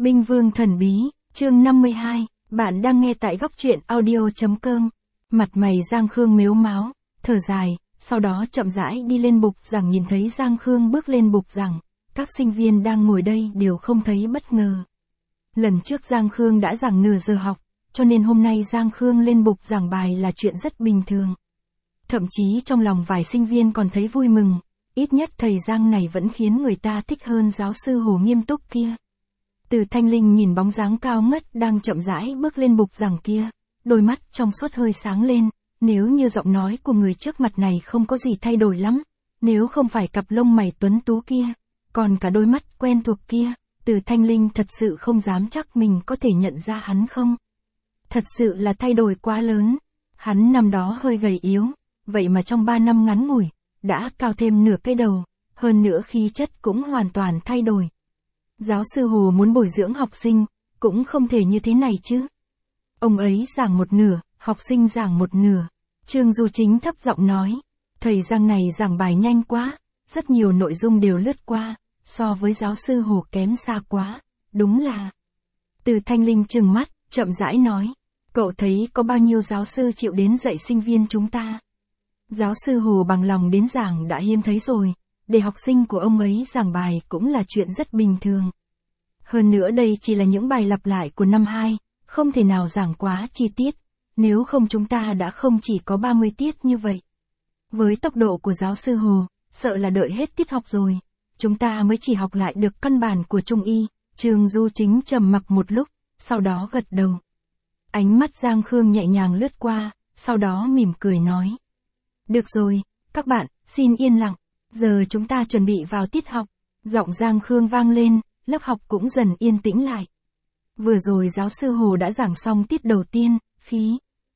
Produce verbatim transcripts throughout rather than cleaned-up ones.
Binh Vương Thần Bí, chương năm mươi hai, bạn đang nghe tại góc truyện audio.com. Mặt mày Giang Khương mếu máo, thở dài, sau đó chậm rãi đi lên bục giảng. Nhìn thấy Giang Khương bước lên bục giảng, các sinh viên đang ngồi đây đều không thấy bất ngờ. Lần trước Giang Khương đã giảng nửa giờ học, cho nên hôm nay Giang Khương lên bục giảng bài là chuyện rất bình thường. Thậm chí trong lòng vài sinh viên còn thấy vui mừng, ít nhất thầy Giang này vẫn khiến người ta thích hơn giáo sư Hồ nghiêm túc kia. Từ Thanh Linh nhìn bóng dáng cao ngất đang chậm rãi bước lên bục giảng kia, đôi mắt trong suốt hơi sáng lên. Nếu như giọng nói của người trước mặt này không có gì thay đổi lắm, nếu không phải cặp lông mày tuấn tú kia, còn cả đôi mắt quen thuộc kia, Từ Thanh Linh thật sự không dám chắc mình có thể nhận ra hắn không. Thật sự là thay đổi quá lớn. Hắn năm đó hơi gầy yếu, vậy mà trong ba năm ngắn ngủi, đã cao thêm nửa cái đầu, hơn nữa khí chất cũng hoàn toàn thay đổi. Giáo sư Hồ muốn bồi dưỡng học sinh, cũng không thể như thế này chứ. Ông ấy giảng một nửa, học sinh giảng một nửa. Trương Du Chính thấp giọng nói, thầy Giang này giảng bài nhanh quá, rất nhiều nội dung đều lướt qua, so với giáo sư Hồ kém xa quá, đúng là. Từ Thanh Linh trừng mắt, chậm rãi nói, cậu thấy có bao nhiêu giáo sư chịu đến dạy sinh viên chúng ta? Giáo sư Hồ bằng lòng đến giảng đã hiếm thấy rồi, để học sinh của ông ấy giảng bài cũng là chuyện rất bình thường. Hơn nữa đây chỉ là những bài lặp lại của năm hai, không thể nào giảng quá chi tiết, nếu không chúng ta đã không chỉ có ba mươi tiết như vậy. Với tốc độ của giáo sư Hồ, sợ là đợi hết tiết học rồi, chúng ta mới chỉ học lại được căn bản của Trung y. Trương Du Chính trầm mặc một lúc, sau đó gật đầu. Ánh mắt Giang Khương nhẹ nhàng lướt qua, sau đó mỉm cười nói. Được rồi, các bạn, xin yên lặng, giờ chúng ta chuẩn bị vào tiết học. Giọng Giang Khương vang lên, lớp học cũng dần yên tĩnh lại. Vừa rồi giáo sư Hồ đã giảng xong tiết đầu tiên, khí.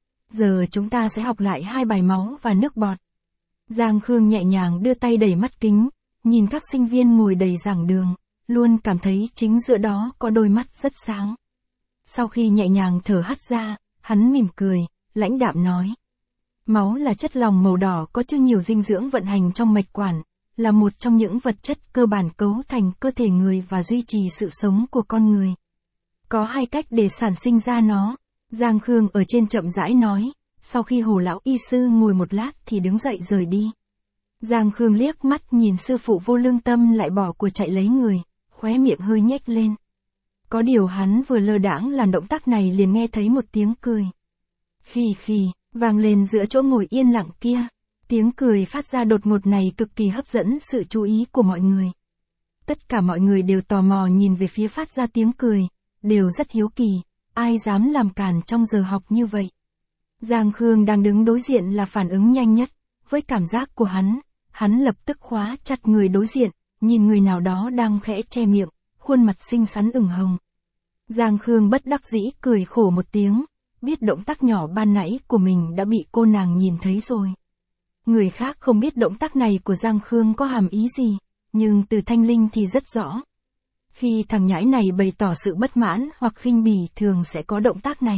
Giờ chúng ta sẽ học lại hai bài máu và nước bọt. Giang Khương nhẹ nhàng đưa tay đẩy mắt kính, nhìn các sinh viên ngồi đầy giảng đường, luôn cảm thấy chính giữa đó có đôi mắt rất sáng. Sau khi nhẹ nhàng thở hắt ra, hắn mỉm cười, lãnh đạm nói. Máu là chất lỏng màu đỏ có chứa nhiều dinh dưỡng vận hành trong mạch quản, là một trong những vật chất cơ bản cấu thành cơ thể người và duy trì sự sống của con người. Có hai cách để sản sinh ra nó. Giang Khương ở trên chậm rãi nói, sau khi Hồ lão y sư ngồi một lát thì đứng dậy rời đi. Giang Khương liếc mắt nhìn sư phụ vô lương tâm lại bỏ của chạy lấy người, khóe miệng hơi nhếch lên. Có điều hắn vừa lơ đãng làm động tác này liền nghe thấy một tiếng cười. Khì khì, vang lên giữa chỗ ngồi yên lặng kia. Tiếng cười phát ra đột ngột này cực kỳ hấp dẫn sự chú ý của mọi người. Tất cả mọi người đều tò mò nhìn về phía phát ra tiếng cười, đều rất hiếu kỳ, ai dám làm cản trong giờ học như vậy. Giang Khương đang đứng đối diện là phản ứng nhanh nhất, với cảm giác của hắn, hắn lập tức khóa chặt người đối diện, nhìn người nào đó đang khẽ che miệng, khuôn mặt xinh xắn ửng hồng. Giang Khương bất đắc dĩ cười khổ một tiếng, biết động tác nhỏ ban nãy của mình đã bị cô nàng nhìn thấy rồi. Người khác không biết động tác này của Giang Khương có hàm ý gì, nhưng Từ Thanh Linh thì rất rõ. Khi thằng nhãi này bày tỏ sự bất mãn hoặc khinh bỉ thường sẽ có động tác này.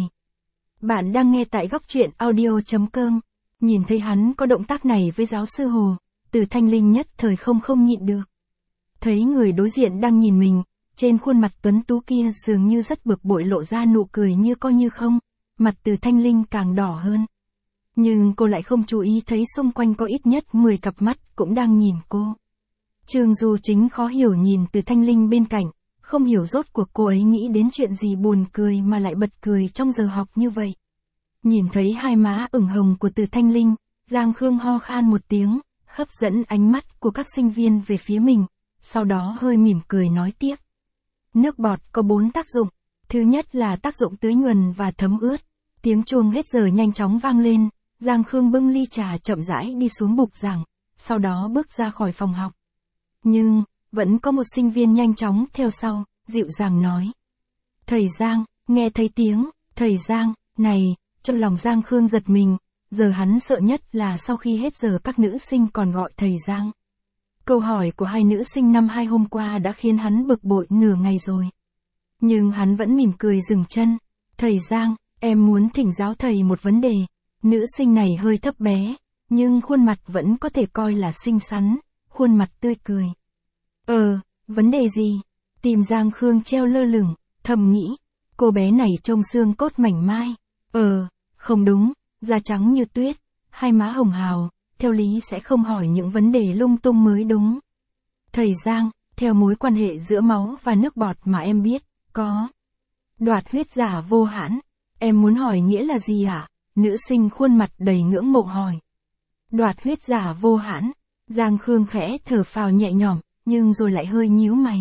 Bạn đang nghe tại góc truyện audio.com. Nhìn thấy hắn có động tác này với giáo sư Hồ, Từ Thanh Linh nhất thời không không nhịn được. Thấy người đối diện đang nhìn mình, trên khuôn mặt tuấn tú kia dường như rất bực bội lộ ra nụ cười như coi như không, mặt Từ Thanh Linh càng đỏ hơn. Nhưng cô lại không chú ý thấy xung quanh có ít nhất mười cặp mắt cũng đang nhìn cô. Trương Du Chính khó hiểu nhìn Từ Thanh Linh bên cạnh, không hiểu rốt cuộc cô ấy nghĩ đến chuyện gì buồn cười mà lại bật cười trong giờ học như vậy. Nhìn thấy hai má ửng hồng của Từ Thanh Linh, Giang Khương ho khan một tiếng, hấp dẫn ánh mắt của các sinh viên về phía mình, sau đó hơi mỉm cười nói tiếp. Nước bọt có bốn tác dụng, thứ nhất là tác dụng tưới nhuần và thấm ướt. Tiếng chuông hết giờ nhanh chóng vang lên, Giang Khương bưng ly trà chậm rãi đi xuống bục giảng, sau đó bước ra khỏi phòng học. Nhưng, vẫn có một sinh viên nhanh chóng theo sau, dịu dàng nói. Thầy Giang, nghe thấy tiếng, thầy Giang, này, trong lòng Giang Khương giật mình, giờ hắn sợ nhất là sau khi hết giờ các nữ sinh còn gọi thầy Giang. Câu hỏi của hai nữ sinh năm hai hôm qua đã khiến hắn bực bội nửa ngày rồi. Nhưng hắn vẫn mỉm cười dừng chân. Thầy Giang, em muốn thỉnh giáo thầy một vấn đề. Nữ sinh này hơi thấp bé, nhưng khuôn mặt vẫn có thể coi là xinh xắn, khuôn mặt tươi cười. Ờ, vấn đề gì? Tìm Giang Khương treo lơ lửng, Thầm nghĩ, cô bé này trông xương cốt mảnh mai. Ờ, không đúng, da trắng như tuyết, hai má hồng hào, theo lý sẽ không hỏi những vấn đề lung tung mới đúng. Thầy Giang, theo mối quan hệ giữa máu và nước bọt mà em biết, có đoạt huyết giả vô hãn. Em muốn hỏi nghĩa là gì hả? Nữ sinh khuôn mặt đầy ngưỡng mộ hỏi. Đoạt huyết giả vô hãn. Giang Khương khẽ thở phào nhẹ nhõm, nhưng rồi lại hơi nhíu mày.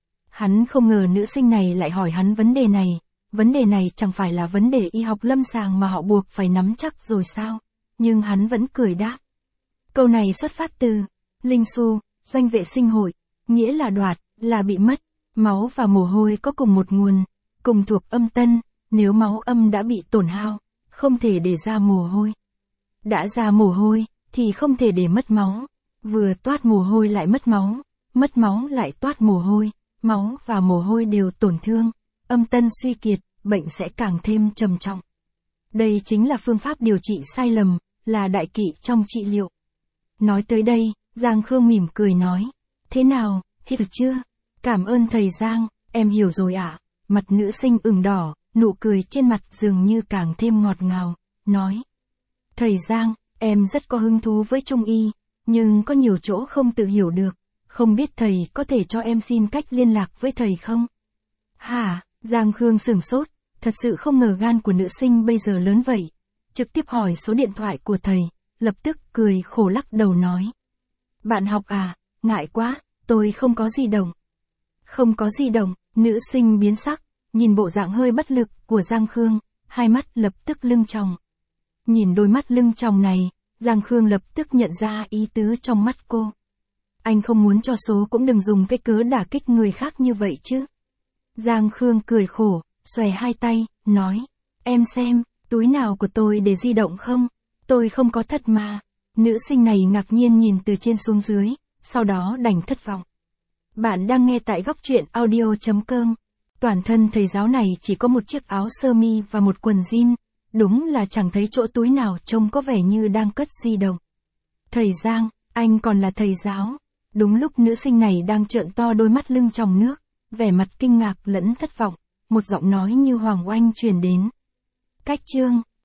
Hắn không ngờ nữ sinh này lại hỏi hắn vấn đề này. Vấn đề này chẳng phải là vấn đề y học lâm sàng mà họ buộc phải nắm chắc rồi sao? Nhưng hắn vẫn cười đáp. Câu này xuất phát từ Linh Xu, doanh vệ sinh hội, nghĩa là đoạt, là bị mất. Máu và mồ hôi có cùng một nguồn, cùng thuộc âm tân, nếu máu âm đã bị tổn hao, không thể để ra mồ hôi. Đã ra mồ hôi, thì không thể để mất máu. Vừa toát mồ hôi lại mất máu, mất máu lại toát mồ hôi, máu và mồ hôi đều tổn thương, âm tân suy kiệt, bệnh sẽ càng thêm trầm trọng. Đây chính là phương pháp điều trị sai lầm, là đại kỵ trong trị liệu. Nói tới đây, Giang Khương mỉm cười nói, thế nào, hiểu chưa? Cảm ơn thầy Giang, em hiểu rồi ạ. À? Mặt nữ sinh ửng đỏ, nụ cười trên mặt dường như càng thêm ngọt ngào, nói. Thầy Giang, em rất có hứng thú với Trung y, nhưng có nhiều chỗ không tự hiểu được, không biết thầy có thể cho em xin cách liên lạc với thầy không? Hả? Giang Khương sửng sốt, thật sự không ngờ gan của nữ sinh bây giờ lớn vậy. Trực tiếp hỏi số điện thoại của thầy, lập tức cười khổ lắc đầu nói. Bạn học à, ngại quá, tôi không có di động. Không có di động, nữ sinh biến sắc, nhìn bộ dạng hơi bất lực của Giang Khương, hai mắt lập tức lưng tròng. Nhìn đôi mắt lưng tròng này, Giang Khương lập tức nhận ra ý tứ trong mắt cô. Anh không muốn cho số cũng đừng dùng cái cớ đả kích người khác như vậy chứ. Giang Khương cười khổ, xòe hai tay, nói. Em xem, túi nào của tôi để di động không? Tôi không có thật mà. Nữ sinh này ngạc nhiên nhìn từ trên xuống dưới, sau đó đành thất vọng. Bạn đang nghe tại góc truyện audio chấm com. Toàn thân thầy giáo này chỉ có một chiếc áo sơ mi và một quần jean, đúng là chẳng thấy chỗ túi nào trông có vẻ như đang cất di động. Thầy Giang, anh còn là thầy giáo. Đúng lúc nữ sinh này đang trợn to đôi mắt lưng tròng nước, vẻ mặt kinh ngạc lẫn thất vọng, một giọng nói như hoàng oanh truyền đến. Cách chương,